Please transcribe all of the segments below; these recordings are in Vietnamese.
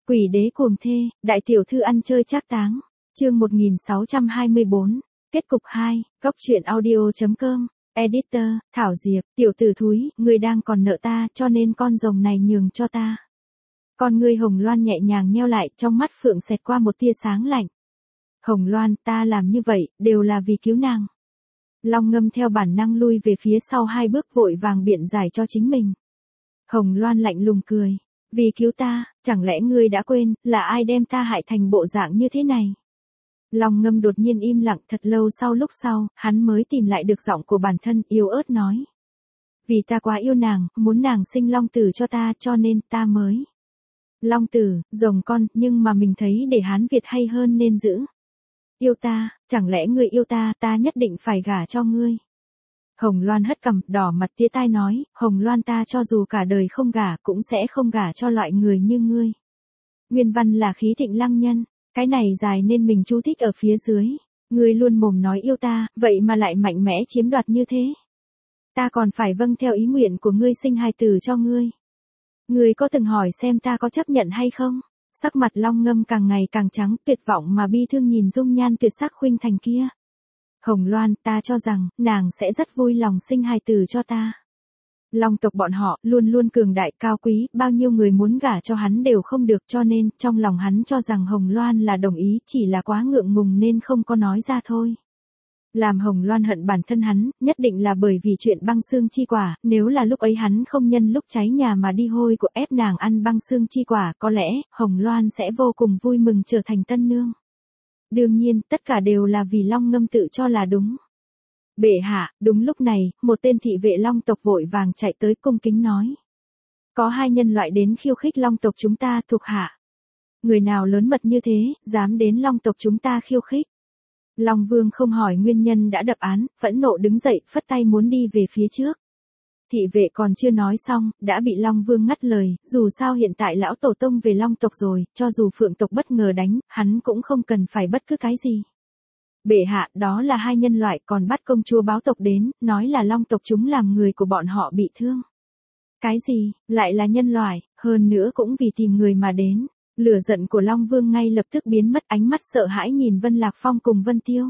Quỷ đế cuồng thê, đại tiểu thư ăn chơi trác táng. Chương 1624. Kết cục 2, góc truyện audio.com. Editor, Thảo Diệp, tiểu tử thúi, ngươi đang còn nợ ta, cho nên con rồng này nhường cho ta. Con ngươi Hồng Loan nhẹ nhàng nheo lại, trong mắt phượng xẹt qua một tia sáng lạnh. Hồng Loan, ta làm như vậy, đều là vì cứu nàng. Long Ngâm theo bản năng lui về phía sau 2 bước, vội vàng biện giải cho chính mình. Hồng Loan lạnh lùng cười. Vì cứu ta, chẳng lẽ ngươi đã quên, là ai đem ta hại thành bộ dạng như thế này? Long Ngâm đột nhiên im lặng, thật lâu lúc sau, hắn mới tìm lại được giọng của bản thân, yếu ớt nói. Vì ta quá yêu nàng, muốn nàng sinh long tử cho ta, cho nên ta mới. Long tử, rồng con, nhưng mà mình thấy để Hán Việt hay hơn nên giữ. Yêu ta, chẳng lẽ ngươi yêu ta, ta nhất định phải gả cho ngươi. Hồng Loan hất cằm, đỏ mặt tía tai nói, Hồng Loan, ta cho dù cả đời không gả, cũng sẽ không gả cho loại người như ngươi. Nguyên văn là khí thịnh lăng nhân, cái này dài nên mình chú thích ở phía dưới. Ngươi luôn mồm nói yêu ta, vậy mà lại mạnh mẽ chiếm đoạt như thế. Ta còn phải vâng theo ý nguyện của ngươi sinh hài tử cho ngươi. Ngươi có từng hỏi xem ta có chấp nhận hay không? Sắc mặt Long Ngâm càng ngày càng trắng, tuyệt vọng mà bi thương nhìn dung nhan tuyệt sắc khuynh thành kia. Hồng Loan, ta cho rằng, nàng sẽ rất vui lòng sinh hài tử cho ta. Long tộc bọn họ, luôn luôn cường đại cao quý, bao nhiêu người muốn gả cho hắn đều không được, cho nên, trong lòng hắn cho rằng Hồng Loan là đồng ý, chỉ là quá ngượng ngùng nên không có nói ra thôi. Làm Hồng Loan hận bản thân hắn, nhất định là bởi vì chuyện băng xương chi quả, nếu là lúc ấy hắn không nhân lúc cháy nhà mà đi hôi của ép nàng ăn băng xương chi quả, có lẽ, Hồng Loan sẽ vô cùng vui mừng trở thành tân nương. Đương nhiên, tất cả đều là vì Long Ngâm tự cho là đúng. Bệ hạ, đúng lúc này, một tên thị vệ Long tộc vội vàng chạy tới cung kính nói. Có 2 nhân loại đến khiêu khích Long tộc chúng ta, thuộc hạ. Người nào lớn mật như thế, dám đến Long tộc chúng ta khiêu khích. Long Vương không hỏi nguyên nhân đã đập án, phẫn nộ đứng dậy, phất tay muốn đi về phía trước. Thị vệ còn chưa nói xong, đã bị Long Vương ngắt lời, dù sao hiện tại lão tổ tông về Long tộc rồi, cho dù Phượng tộc bất ngờ đánh, hắn cũng không cần phải bất cứ cái gì. Bệ hạ, đó là 2 nhân loại, còn bắt công chúa báo tộc đến, nói là Long tộc chúng làm người của bọn họ bị thương. Cái gì, lại là nhân loại, hơn nữa cũng vì tìm người mà đến. Lửa giận của Long Vương ngay lập tức biến mất, ánh mắt sợ hãi nhìn Vân Lạc Phong cùng Vân Tiêu.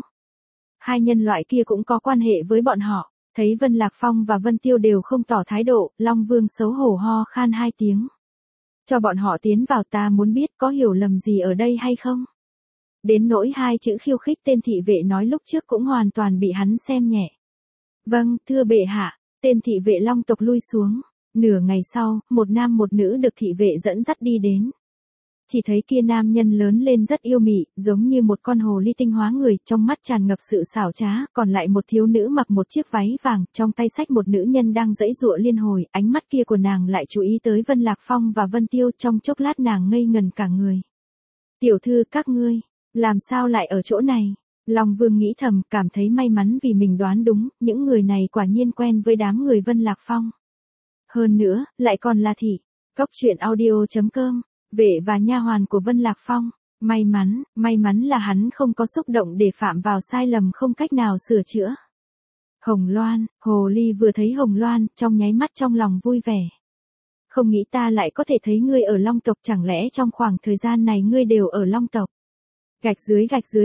2 nhân loại kia cũng có quan hệ với bọn họ, thấy Vân Lạc Phong và Vân Tiêu đều không tỏ thái độ, Long Vương xấu hổ ho khan 2 tiếng. Cho bọn họ tiến vào, ta muốn biết có hiểu lầm gì ở đây hay không? Đến nỗi 2 chữ khiêu khích tên thị vệ nói lúc trước cũng hoàn toàn bị hắn xem nhẹ. Vâng, thưa bệ hạ, tên thị vệ Long tộc lui xuống. Nửa ngày sau, một nam một nữ được thị vệ dẫn dắt đi đến. Chỉ thấy kia nam nhân lớn lên rất yêu mị, giống như một con hồ ly tinh hóa người, trong mắt tràn ngập sự xảo trá, còn lại một thiếu nữ mặc một chiếc váy vàng, trong tay xách một nữ nhân đang giãy giụa liên hồi, ánh mắt kia của nàng lại chú ý tới Vân Lạc Phong và Vân Tiêu, trong chốc lát nàng ngây ngần cả người. Tiểu thư, các ngươi, làm sao lại ở chỗ này? Long Vương nghĩ thầm, cảm thấy may mắn vì mình đoán đúng, những người này quả nhiên quen với đám người Vân Lạc Phong. Hơn nữa, lại còn là thị. Góc truyện audio.com. Vệ và nha hoàn của Vân Lạc Phong. May mắn là hắn không có xúc động để phạm vào sai lầm không cách nào sửa chữa. Hồng Loan, hồ ly vừa thấy Hồng Loan, trong nháy mắt trong lòng vui vẻ. Không nghĩ ta lại có thể thấy ngươi ở Long tộc, chẳng lẽ trong khoảng thời gian này ngươi đều ở Long tộc? Gạch dưới.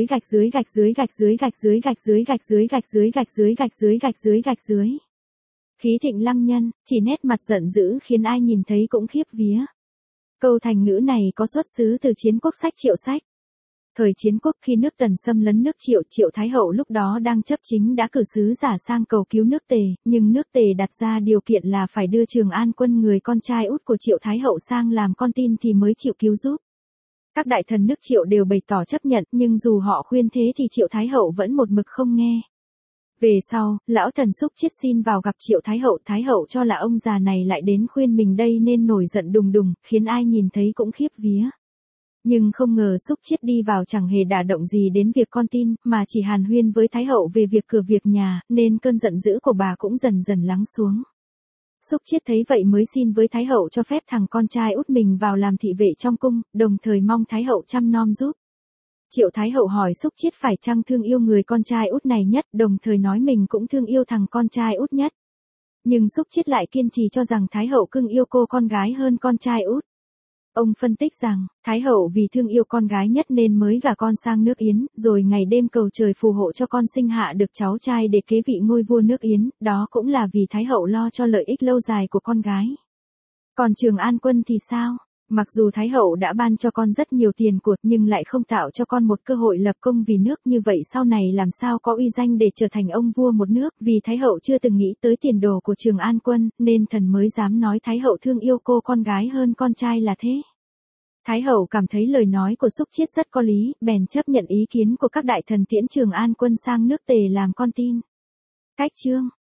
Khí thịnh lăng nhân, chỉ nét mặt giận dữ khiến ai nhìn thấy cũng khiếp vía. Câu thành ngữ này có xuất xứ từ chiến quốc sách Triệu Sách. Thời chiến quốc khi nước Tần xâm lấn nước Triệu, Triệu Thái Hậu lúc đó đang chấp chính đã cử sứ giả sang cầu cứu nước Tề, nhưng nước Tề đặt ra điều kiện là phải đưa Trường An Quân, người con trai út của Triệu Thái Hậu, sang làm con tin thì mới chịu cứu giúp. Các đại thần nước Triệu đều bày tỏ chấp nhận, nhưng dù họ khuyên thế thì Triệu Thái Hậu vẫn một mực không nghe. Về sau, lão thần Xúc Chiết xin vào gặp Triệu Thái Hậu cho là ông già này lại đến khuyên mình đây nên nổi giận đùng đùng, khiến ai nhìn thấy cũng khiếp vía. Nhưng không ngờ Xúc Chiết đi vào chẳng hề đả động gì đến việc con tin, mà chỉ hàn huyên với Thái Hậu về việc cửa việc nhà, nên cơn giận dữ của bà cũng dần dần lắng xuống. Xúc Chiết thấy vậy mới xin với Thái Hậu cho phép thằng con trai út mình vào làm thị vệ trong cung, đồng thời mong Thái Hậu chăm nom giúp. Triệu Thái Hậu hỏi Xúc Chiết phải chăng thương yêu người con trai út này nhất, đồng thời nói mình cũng thương yêu thằng con trai út nhất. Nhưng Xúc Chiết lại kiên trì cho rằng Thái Hậu cưng yêu cô con gái hơn con trai út. Ông phân tích rằng, Thái hậu vì thương yêu con gái nhất nên mới gả con sang nước Yến, rồi ngày đêm cầu trời phù hộ cho con sinh hạ được cháu trai để kế vị ngôi vua nước Yến, đó cũng là vì Thái hậu lo cho lợi ích lâu dài của con gái. Còn Trường An Quân thì sao? Mặc dù Thái hậu đã ban cho con rất nhiều tiền của nhưng lại không tạo cho con một cơ hội lập công vì nước, như vậy sau này làm sao có uy danh để trở thành ông vua một nước, vì Thái hậu chưa từng nghĩ tới tiền đồ của Trường An Quân, nên thần mới dám nói Thái hậu thương yêu cô con gái hơn con trai là thế. Thái hậu cảm thấy lời nói của Xúc Chiết rất có lý, bèn chấp nhận ý kiến của các đại thần tiễn Trường An Quân sang nước Tề làm con tin. Cách chương